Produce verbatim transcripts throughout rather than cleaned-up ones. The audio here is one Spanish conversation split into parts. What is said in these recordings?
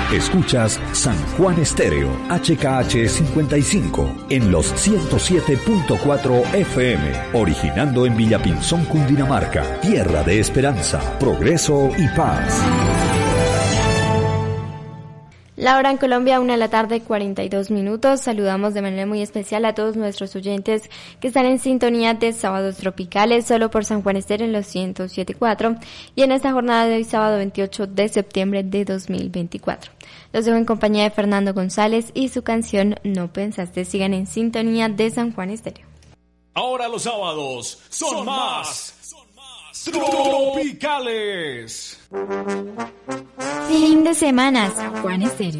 Escuchas San Juan Estéreo, H K H cincuenta y cinco, en los ciento siete punto cuatro F M, originando en Villapinzón, Cundinamarca, tierra de esperanza, progreso y paz. La hora en Colombia, una de la tarde, cuarenta y dos minutos. Saludamos de manera muy especial a todos nuestros oyentes que están en sintonía de Sábados Tropicales, solo por San Juan Estéreo en los ciento siete punto cuatro y en esta jornada de hoy, sábado veintiocho de septiembre de dos mil veinticuatro. Los dejo en compañía de Fernando González y su canción No Pensaste. Sigan en sintonía de San Juan Estéreo. Ahora los sábados son, son más, son más tropicales. Fin de semana, San Juan Estéreo.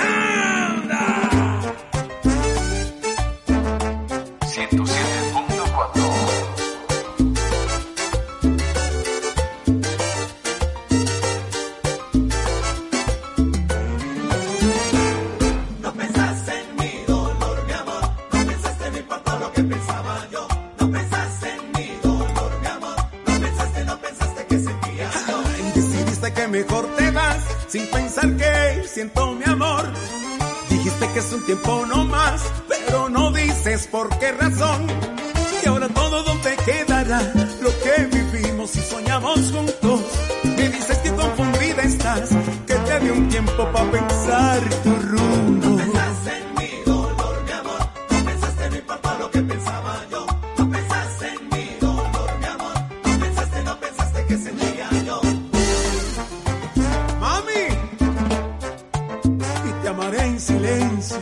ciento siete punto cuatro. No pensaste en mi dolor, mi amor. No pensaste en mi por todo lo que pensaba yo. No pensaste en mi dolor, mi amor. No pensaste, no pensaste que sentía yo. Ay, decidiste que mejor te vas sin pensar que siento mi amor. Dijiste que es un tiempo no más, pero no dices por qué razón. Y ahora todo donde quedará lo que vivimos y soñamos juntos. Me dices que confundida estás, que te di un tiempo para pensar tu rumbo. No pensaste en mi dolor, mi amor. No pensaste en mí por todo lo que pensaba yo. No pensaste en mi dolor, mi amor. No pensaste, no pensaste que sentía yo. Mami, y te amaré en silencio.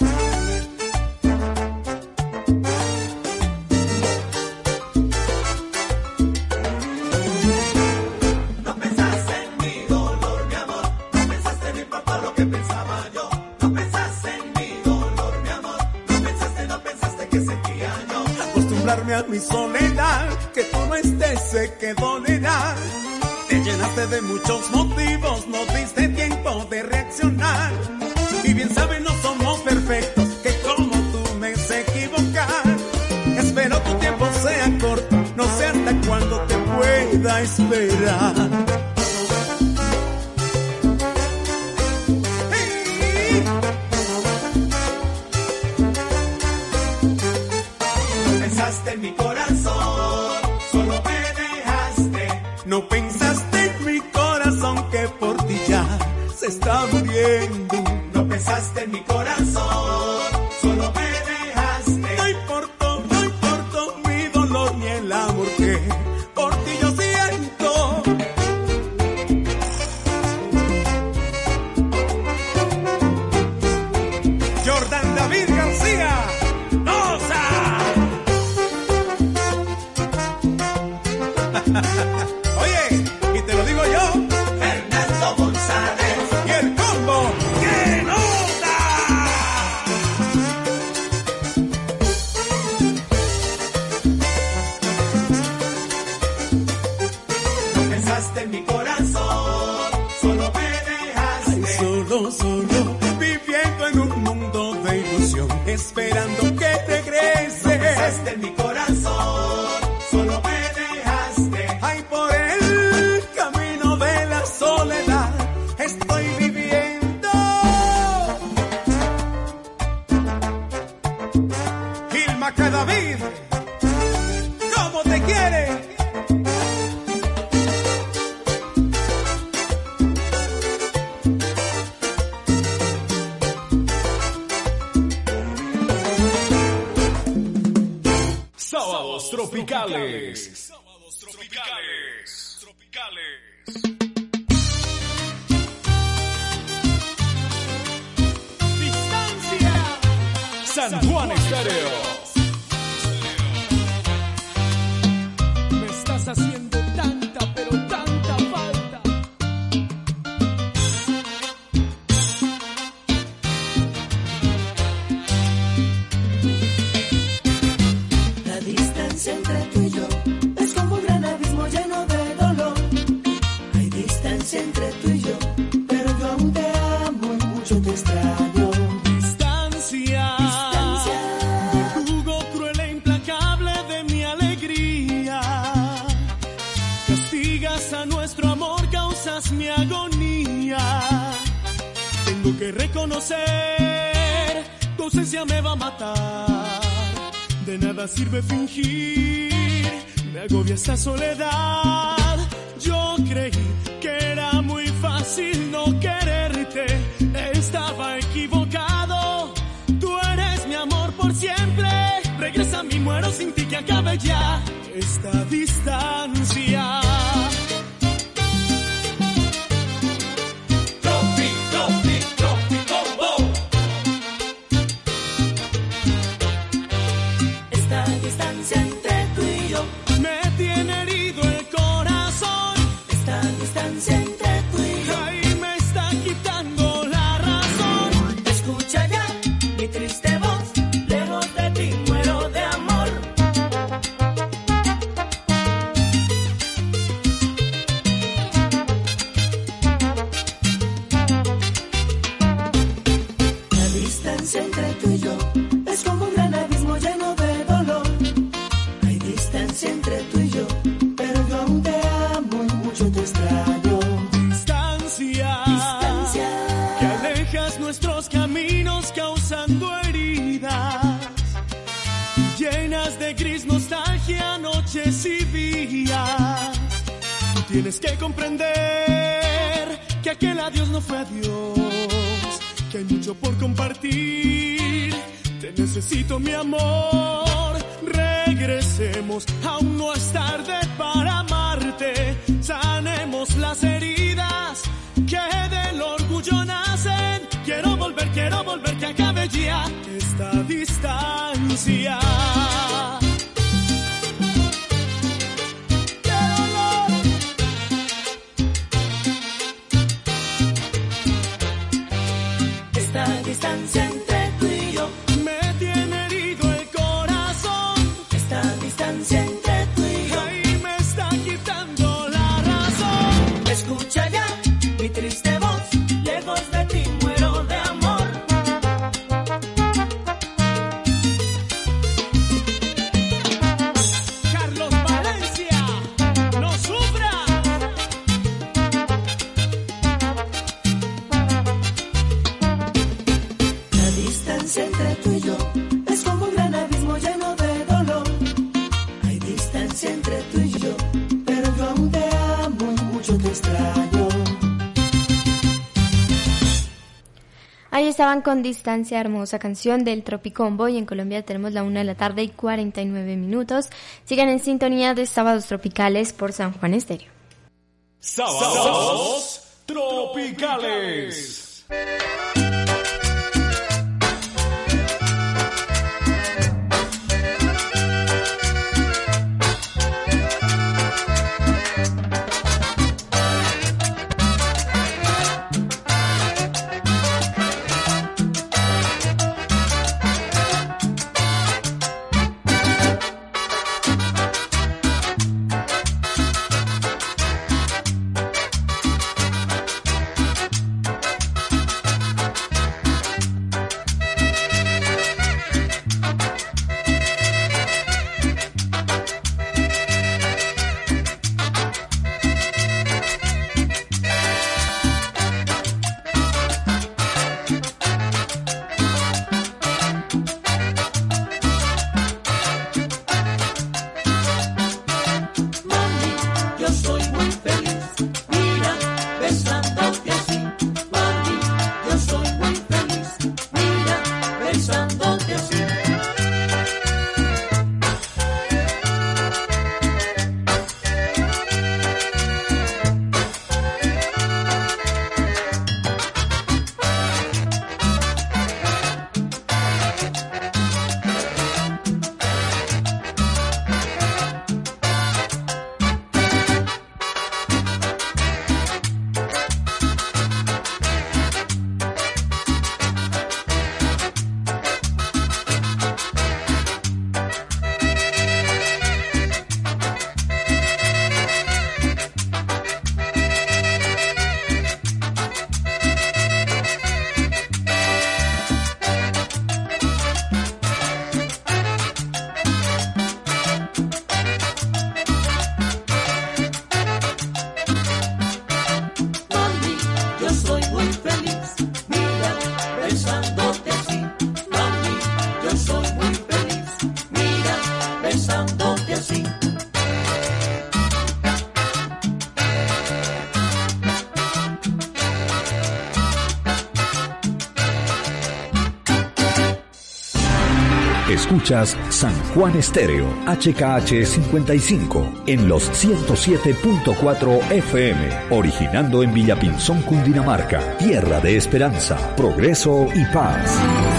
No pensaste en mi dolor, mi amor. No pensaste en mí por todo lo que pensaba yo. No pensaste en mi dolor, mi amor. No pensaste, no pensaste que sentía yo. Acostumbrarme a mi soledad, que tú no estés sé que dolerá. Te llenaste de muchos motivos, no diste tiempo de reaccionar. Y bien sabes, no somos perfectos, que como tú me sé equivocar. Espero tu tiempo sea corto, no sé hasta cuándo te pueda esperar. Hey. No pensaste en mi corazón, solo me dejaste. No pensaste en mi corazón que por ti ya se está muriendo. No pensaste en mi corazón, solo me dejaste. No importó, no importó mi dolor ni el amor que por ti yo siento. Jordan David García, ¡Nosa! Oye, y te lo digo yo, Fernando González, y el combo, ¡qué nota! No pensaste en mi corazón, solo me dejaste. Ay, solo, solo, viviendo en un mundo de ilusión, esperando que regrese. No pensaste en mi corazón, solo me dejaste. Ay, por el camino de la soledad estoy viviendo. Gilma Cadavid, ¿cómo te quiere? Sábados tropicales. Sábados tropicales. Tropicales. Distancia. San Juan Estéreo. Me estás haciendo tanta, pero tanta falta. La distancia entre tú y yo es como un gran abismo lleno de dolor. Hay distancia entre tú y yo, pero yo aún te amo y mucho te extraño. Distancia. Distancia. tengo que reconocer, tu ausencia me va a matar. De nada sirve fingir, me agobia esta soledad. Yo creí que era muy fácil no quererte, estaba equivocado. Tú eres mi amor por siempre. Regresa a mí, muero sin ti, que acabe ya esta distancia. Tropi, tropi, tropi combo. Esta distancia entre tú y yo Me tiene herido el corazón. esta distancia entre tú y yo Ay, me está quitando la razón. escucha ya mi triste voz, lejos de ti muero de amor. La distancia entre tú y yo es como un gran abismo lleno de dolor. Hay distancia entre tú y yo, pero yo aún te amo y mucho te extraño. Distancia, Distancia. que alejas nuestros caminos causando heridas, llenas de gris nostalgia, noches y días. Tú tienes que comprender que aquel adiós no fue adiós, que hay mucho por compartir. Te necesito, mi amor. Regresemos, aún no es tarde para amarte. Sanemos las heridas que del orgullo nacen. Quiero volver, quiero volver, que acabe ya esta distancia. ¡Qué dolor! Esta distancia entre tú y yo, Me tiene herido el corazón. esta distancia entre tú y yo Ay, me está quitando la razón. escucha ya mi triste voz, lejos de ti muero de amor. Carlos Valencia, no sufra. La distancia entre tú y yo es como un gran abismo lleno de dolor. Hay distancia entre tú y yo, pero yo aún te amo y mucho te extraño. Ahí estaban con Distancia, hermosa canción del Tropicombo, y en Colombia tenemos la una de la tarde y cuarenta y nueve minutos. Sigan en sintonía de Sábados Tropicales por San Juan Estéreo. Sábados tropicales. propio sí. Escuchas San Juan Estéreo, H K H cincuenta y cinco, en los ciento siete punto cuatro F M, originando en Villapinzón, Cundinamarca, tierra de esperanza, progreso y paz.